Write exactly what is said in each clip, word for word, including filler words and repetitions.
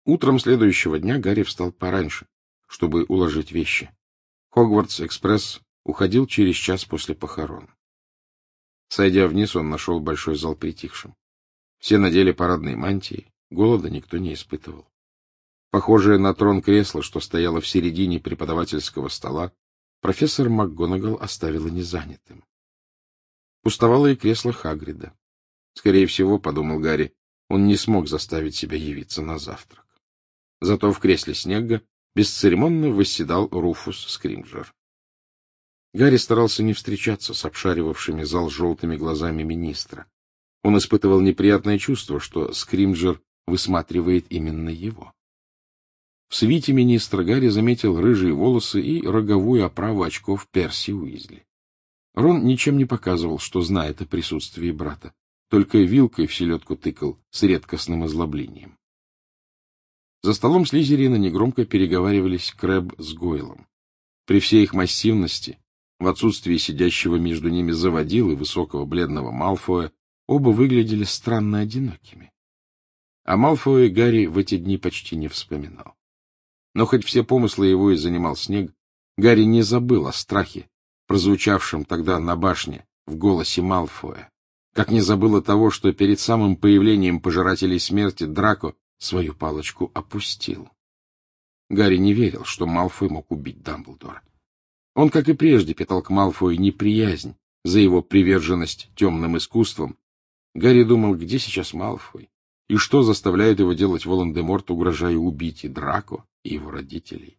Утром следующего дня Гарри встал пораньше, чтобы уложить вещи. Хогвартс-экспресс уходил через час после похорон. Сойдя вниз, он нашел большой зал притихшим. Все надели парадные мантии, голода никто не испытывал. Похожее на трон кресло, что стояло в середине преподавательского стола, профессор МакГонагал оставила незанятым. Пустовало и кресло Хагрида. Скорее всего, подумал Гарри, он не смог заставить себя явиться на завтрак. Зато в кресле Снегга бесцеремонно восседал Руфус Скримджер. Гарри старался не встречаться с обшаривавшими зал желтыми глазами министра. Он испытывал неприятное чувство, что Скримджер высматривает именно его. В свите министра Гарри заметил рыжие волосы и роговую оправу очков Перси Уизли. Рон ничем не показывал, что знает о присутствии брата, только вилкой в селедку тыкал с редкостным озлоблением. За столом Слизерина негромко переговаривались Крэбб с Гойлом. При всей их массивности, в отсутствии сидящего между ними заводилы высокого бледного Малфоя, оба выглядели странно одинокими. О Малфое Гарри в эти дни почти не вспоминал. Но хоть все помыслы его и занимал Снег, Гарри не забыл о страхе, прозвучавшем тогда на башне в голосе Малфоя, как не забыл о того, что перед самым появлением пожирателей смерти Драко свою палочку опустил. Гарри не верил, что Малфой мог убить Дамблдора. Он, как и прежде, питал к Малфою неприязнь за его приверженность темным искусствам. Гарри думал, где сейчас Малфой, и что заставляет его делать Волан-де-Морт, угрожая убить и Драко, и его родителей.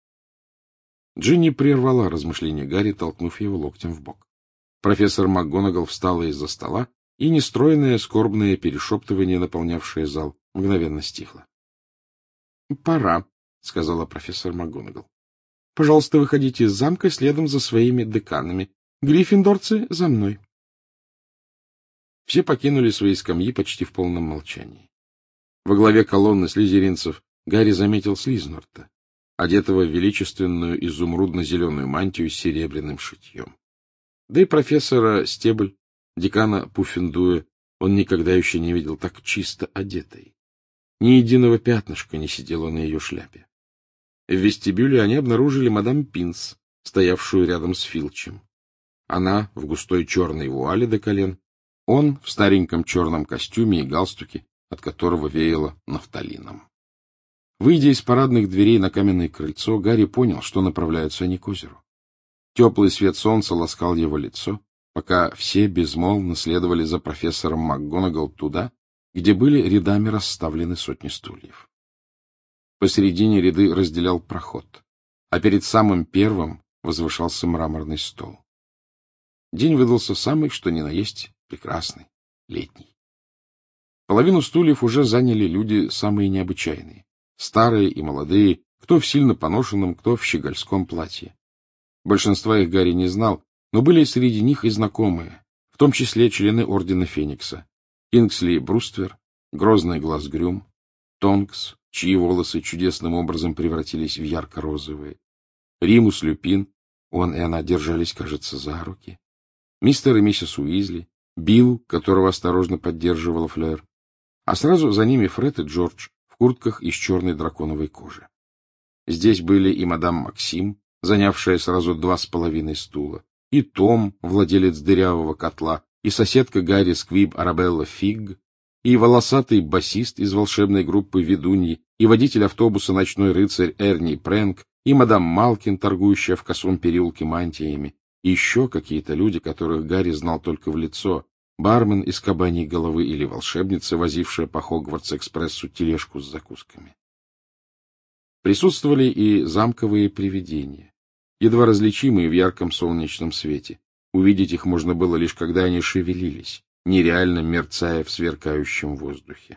Джинни прервала размышления Гарри, толкнув его локтем в бок. Профессор МакГонагал встала из-за стола, и нестройное скорбное перешептывание, наполнявшее зал, мгновенно стихло. — Пора, — сказала профессор МакГонагал. — Пожалуйста, выходите из замка следом за своими деканами. Гриффиндорцы, за мной. Все покинули свои скамьи почти в полном молчании. Во главе колонны слизеринцев Гарри заметил Слизнорта, одетого в величественную изумрудно-зеленую мантию с серебряным шитьем. Да и профессора Стебль, декана Пуффендуя, он никогда еще не видел так чисто одетой. Ни единого пятнышка не сидело на ее шляпе. В вестибюле они обнаружили мадам Пинс, стоявшую рядом с Филчем. Она в густой черной вуале до колен, он в стареньком черном костюме и галстуке, от которого веяло нафталином. Выйдя из парадных дверей на каменное крыльцо, Гарри понял, что направляются они к озеру. Теплый свет солнца ласкал его лицо, пока все безмолвно следовали за профессором МакГонагал туда, где были рядами расставлены сотни стульев. Посередине ряды разделял проход, а перед самым первым возвышался мраморный стол. День выдался самый, что ни на есть, прекрасный, летний. Половину стульев уже заняли люди самые необычайные, старые и молодые, кто в сильно поношенном, кто в щегольском платье. Большинства их Гарри не знал, но были среди них и знакомые, в том числе члены Ордена Феникса: Кингсли Бруствер, Грозный Глаз Грюм, Тонкс, чьи волосы чудесным образом превратились в ярко-розовые, Римус Люпин, он и она держались, кажется, за руки, мистер и миссис Уизли, Билл, которого осторожно поддерживала Флёр, а сразу за ними Фред и Джордж в куртках из черной драконовой кожи. Здесь были и мадам Максим, занявшая сразу два с половиной стула, и Том, владелец дырявого котла, и соседка Гарри Сквиб Арабелла Фигг, и волосатый басист из волшебной группы «Ведуньи», и водитель автобуса «Ночной рыцарь» Эрни Прэнк, и мадам Малкин, торгующая в косом переулке мантиями, и еще какие-то люди, которых Гарри знал только в лицо: бармен из кабаньей головы или волшебница, возившая по Хогвартс-экспрессу тележку с закусками. Присутствовали и замковые привидения, едва различимые в ярком солнечном свете. Увидеть их можно было лишь когда они шевелились, нереально мерцая в сверкающем воздухе.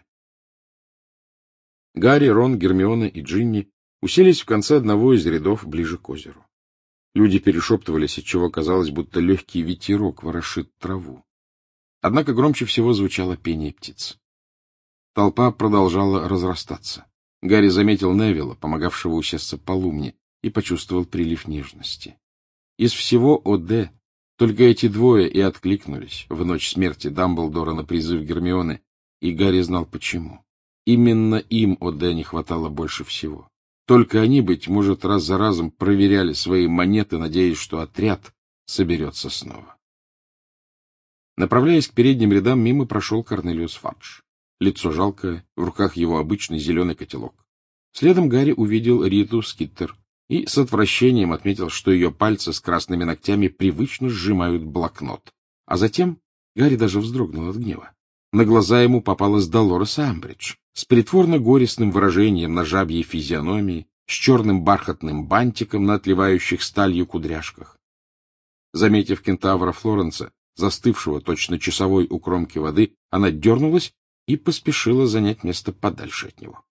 Гарри, Рон, Гермиона и Джинни уселись в конце одного из рядов ближе к озеру. Люди перешептывались, отчего казалось, будто легкий ветерок ворошит траву. Однако громче всего звучало пение птиц. Толпа продолжала разрастаться. Гарри заметил Невилла, помогавшего усесться по лумне, и почувствовал прилив нежности. Из всего ОД только эти двое и откликнулись в ночь смерти Дамблдора на призыв Гермионы, и Гарри знал почему. Именно им О'Де не хватало больше всего. Только они, быть может, раз за разом проверяли свои монеты, надеясь, что отряд соберется снова. Направляясь к передним рядам, мимо прошел Корнелиус Фадж. Лицо жалкое, в руках его обычный зеленый котелок. Следом Гарри увидел Риту Скиттер и с отвращением отметил, что ее пальцы с красными ногтями привычно сжимают блокнот. А затем Гарри даже вздрогнул от гнева. На глаза ему попалась Долорес Амбридж с притворно-горестным выражением на жабьей физиономии, с черным бархатным бантиком на отливающих сталью кудряшках. Заметив кентавра Флоренса, застывшего точно часовой у кромки воды, она дернулась и поспешила занять место подальше от него.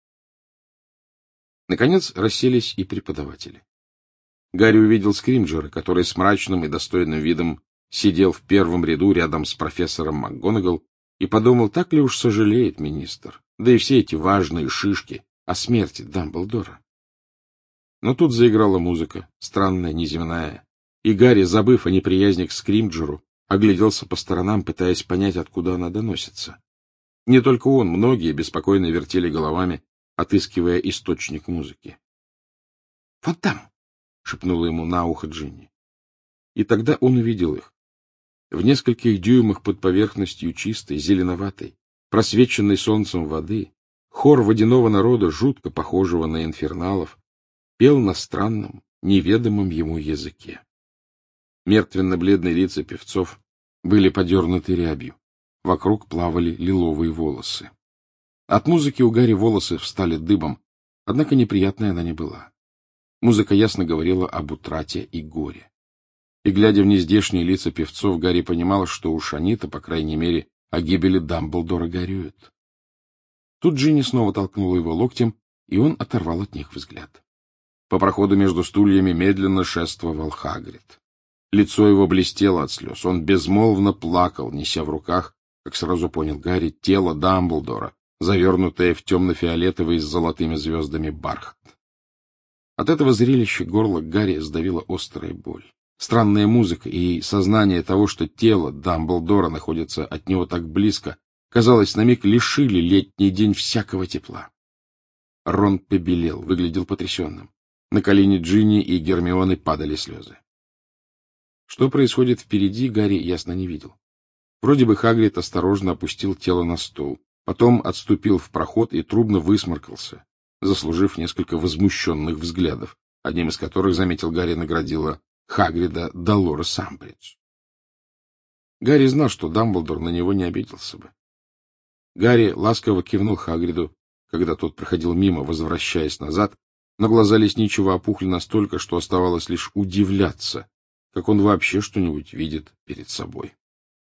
Наконец расселись и преподаватели. Гарри увидел Скримджера, который с мрачным и достойным видом сидел в первом ряду рядом с профессором МакГонагал, и подумал, так ли уж сожалеет министр, да и все эти важные шишки о смерти Дамблдора. Но тут заиграла музыка, странная, неземная, и Гарри, забыв о неприязни к Скримджеру, огляделся по сторонам, пытаясь понять, откуда она доносится. Не только он, многие беспокойно вертели головами, отыскивая источник музыки. — Вот там! — шепнула ему на ухо Джинни. И тогда он увидел их. В нескольких дюймах под поверхностью чистой, зеленоватой, просвеченной солнцем воды, хор водяного народа, жутко похожего на инферналов, пел на странном, неведомом ему языке. Мертвенно-бледные лица певцов были подернуты рябью. Вокруг плавали лиловые волосы. От музыки у Гарри волосы встали дыбом, однако неприятной она не была. Музыка ясно говорила об утрате и горе. И, глядя в нездешние лица певцов, Гарри понимал, что уж они-то, по крайней мере, о гибели Дамблдора горюют. Тут Джинни снова толкнула его локтем, и он оторвал от них взгляд. По проходу между стульями медленно шествовал Хагрид. Лицо его блестело от слез. Он безмолвно плакал, неся в руках, как сразу понял Гарри, тело Дамблдора, завернутое в темно-фиолетовый с золотыми звездами бархат. От этого зрелища горло Гарри сдавила острая боль. Странная музыка и сознание того, что тело Дамблдора находится от него так близко, казалось, на миг лишили летний день всякого тепла. Рон побелел, выглядел потрясенным. На колени Джинни и Гермионы падали слезы. Что происходит впереди, Гарри ясно не видел. Вроде бы Хагрид осторожно опустил тело на стол, потом отступил в проход и трубно высморкался, заслужив несколько возмущенных взглядов, одним из которых, заметил Гарри, наградила Хагрида Долорес Амбридж. Гарри знал, что Дамблдор на него не обиделся бы. Гарри ласково кивнул Хагриду, когда тот проходил мимо, возвращаясь назад, но глаза лесничего опухли настолько, что оставалось лишь удивляться, как он вообще что-нибудь видит перед собой.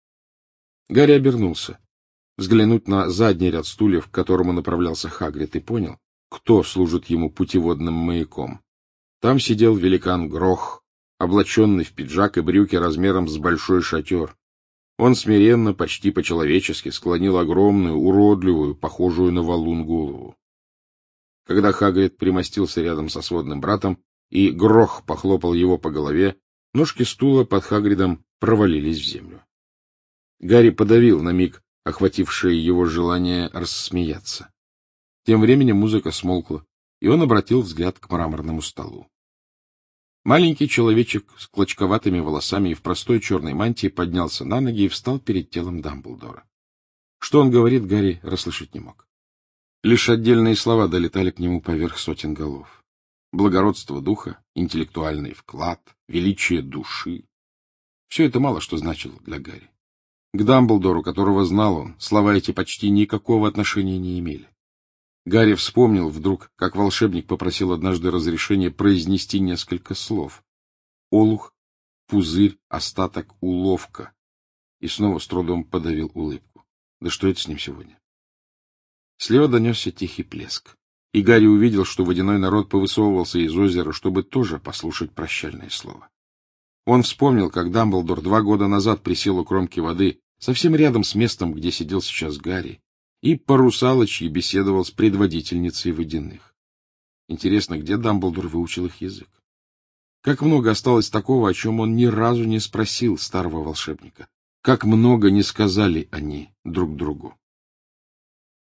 Гарри обернулся, взглянуть на задний ряд стульев, к которому направлялся Хагрид, и понял, кто служит ему путеводным маяком. Там сидел великан Грох, облаченный в пиджак и брюки размером с большой шатер. Он смиренно, почти по-человечески склонил огромную, уродливую, похожую на валун голову. Когда Хагрид примостился рядом со сводным братом, и Грох похлопал его по голове, ножки стула под Хагридом провалились в землю. Гарри подавил на миг охватившее его желание рассмеяться. Тем временем музыка смолкла, и он обратил взгляд к мраморному столу. Маленький человечек с клочковатыми волосами и в простой черной мантии поднялся на ноги и встал перед телом Дамблдора. Что он говорит, Гарри расслышать не мог. Лишь отдельные слова долетали к нему поверх сотен голов. Благородство духа, интеллектуальный вклад, величие души. Все это мало что значило для Гарри. К Дамблдору, которого знал он, слова эти почти никакого отношения не имели. Гарри вспомнил вдруг, как волшебник попросил однажды разрешения произнести несколько слов. Олух, пузырь, остаток, уловка. И снова с трудом подавил улыбку. Да что это с ним сегодня? Слева донесся тихий плеск, и Гарри увидел, что водяной народ повысовывался из озера, чтобы тоже послушать прощальное слово. Он вспомнил, как Дамблдор два года назад присел у кромки воды, совсем рядом с местом, где сидел сейчас Гарри, и по-русалочьи беседовал с предводительницей водяных. Интересно, где Дамблдор выучил их язык? Как много осталось такого, о чем он ни разу не спросил старого волшебника? Как много не сказали они друг другу?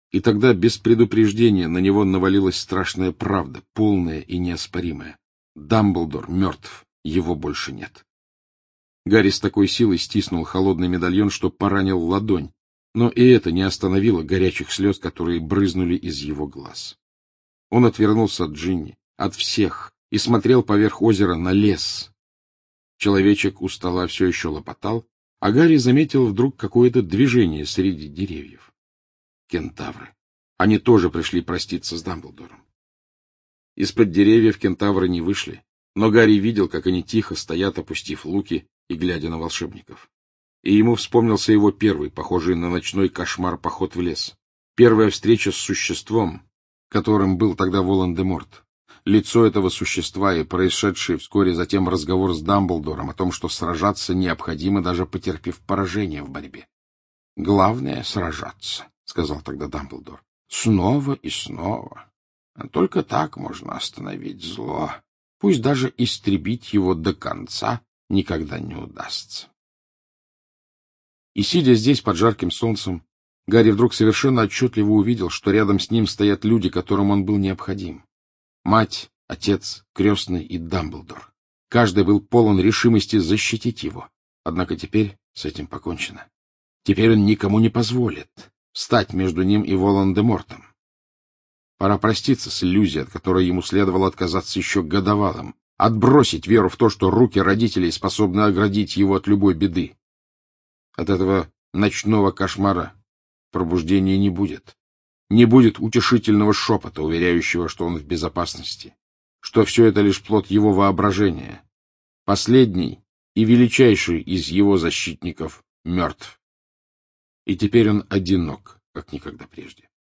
И тогда без предупреждения на него навалилась страшная правда, полная и неоспоримая. Дамблдор мертв, его больше нет. Гарри с такой силой стиснул холодный медальон, что поранил ладонь, но и это не остановило горячих слез, которые брызнули из его глаз. Он отвернулся от Джинни, от всех, и смотрел поверх озера на лес. Человечек у стола все еще лопотал, а Гарри заметил вдруг какое-то движение среди деревьев. Кентавры. Они тоже пришли проститься с Дамблдором. Из-под деревьев кентавры не вышли, но Гарри видел, как они тихо стоят, опустив луки и глядя на волшебников. И ему вспомнился его первый, похожий на ночной кошмар, поход в лес. Первая встреча с существом, которым был тогда Волан-де-Морт. Лицо этого существа и происшедший вскоре затем разговор с Дамблдором о том, что сражаться необходимо, даже потерпев поражение в борьбе. — Главное — сражаться, — сказал тогда Дамблдор. — Снова и снова. Только так можно остановить зло. Пусть даже истребить его до конца никогда не удастся. И, сидя здесь под жарким солнцем, Гарри вдруг совершенно отчетливо увидел, что рядом с ним стоят люди, которым он был необходим. Мать, отец, крестный и Дамблдор. Каждый был полон решимости защитить его. Однако теперь с этим покончено. Теперь он никому не позволит встать между ним и Волан-де-Мортом. Пора проститься с иллюзией, от которой ему следовало отказаться еще годовалым, отбросить веру в то, что руки родителей способны оградить его от любой беды. От этого ночного кошмара пробуждения не будет. Не будет утешительного шепота, уверяющего, что он в безопасности, что все это лишь плод его воображения. Последний и величайший из его защитников мертв. И теперь он одинок, как никогда прежде.